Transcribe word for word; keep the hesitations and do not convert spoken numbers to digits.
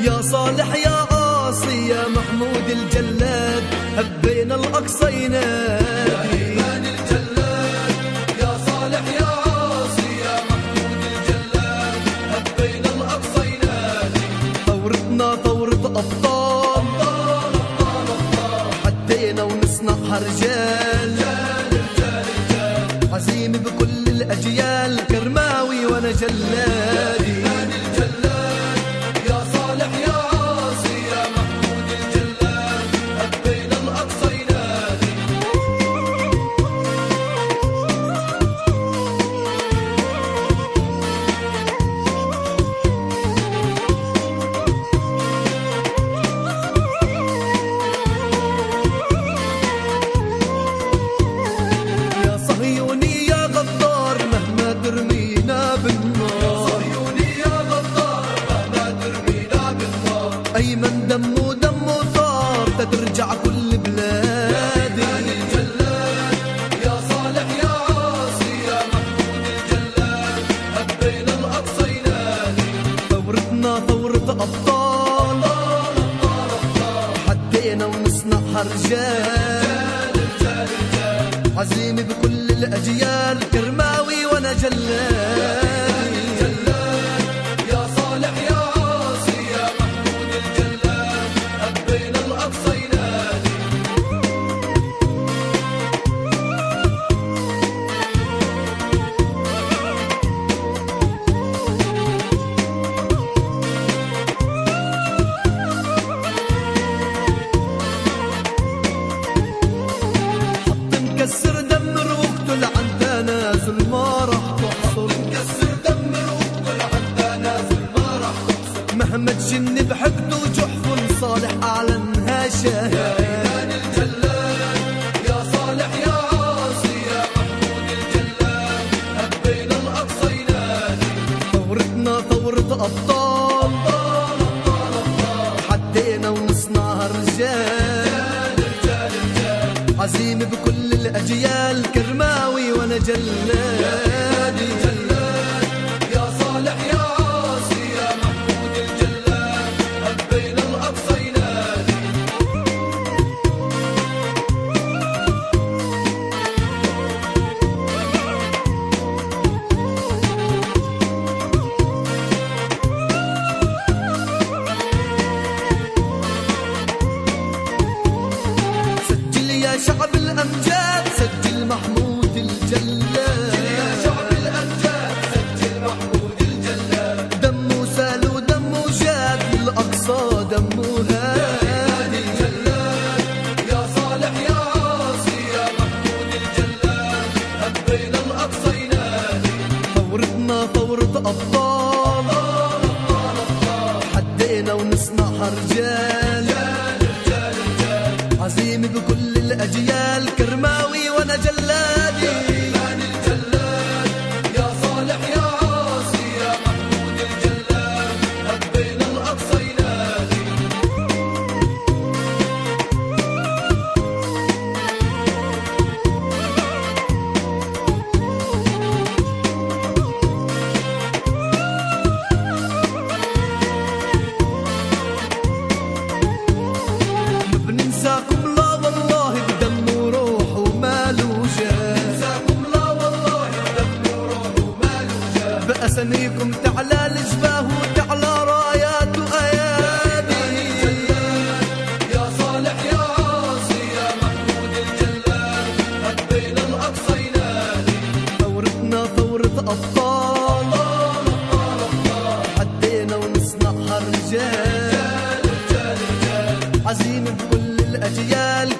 يا صالح يا عاصي يا محمود الجلاد، هبينا الأقصى ينادي. يا إيمان الجلاد يا صالح يا عاصي يا محمود الجلاد، هبينا الأقصى ينادي. ثورتنا ثورة أبطال، أبطال أبطال أبطال، حدينا ونصنعها رجال، عزيم بكل الأجيال، كرماوي وأنا جلادي. أيمن دمه دمه طار تترجع كل بلادي. يا الجلاد يا صالح يا عاصي يا محمود الجلاد، هبينا الأقصى ينادي. ثورتنا ثورة أبطال، أبطال أبطال أبطال، حدينا ونصنعها رجال، عزيم بكل الأجيال، كرماوي وأنا جلاد. كسر دمر واقتل عن تنازل ما راح تحصل، كسر دمر واقتل عن تنازل ما راح تحصل. مهما تجن بحقد وجحفل صالح أعلنها شاهد. يا إيمان الجلاد يا صالح يا عاصي يا محمود الجلاد، هبينا الأقصى ينادي. ثورتنا ثورة أبطال، أبطال أبطال أبطال، حدينا ونصنعها رجال، عزيم بكل الأجيال، كرماوي وأنا جلادي. يا صالح يا عاصي يا محمود الجلاد، هبينا الأقصى ينادي. سجل يا شعب الأمجاد، سجل محمود الجلاد. يا شعب الأمجاد سجل محمود الجلاد، دمه سال ودمه جاد، الأقصى دمه هادي. يا صالح يا عاصي يا محمود الجلاد، هبينا الأقصى ينادي. ثورتنا ثورة أبطال، أبطال أبطال، حدينا ونصنعها رجال، عزيم بكل الأجيال، كرماوي وأنا جلادي. يا إيمان الجلاد يا صالح يا عاصي يا محمود الجلاد، هبينا الأقصى ينادي. بننساكم لا والله بدم وروح ومال وجاه، ننساكم لا والله بدم وروح ومال وجاه. بأساميكم تعلى الجباه وتعلى رايات وأيادي. يا صالح يا عاصي يا محمود الجلاد، هبينا الأقصى ينادي. ثورتنا ثورة أبطال، أبطال أبطال أبطال، حدينا ونصنعها رجال، عزيم بكل الأجيال،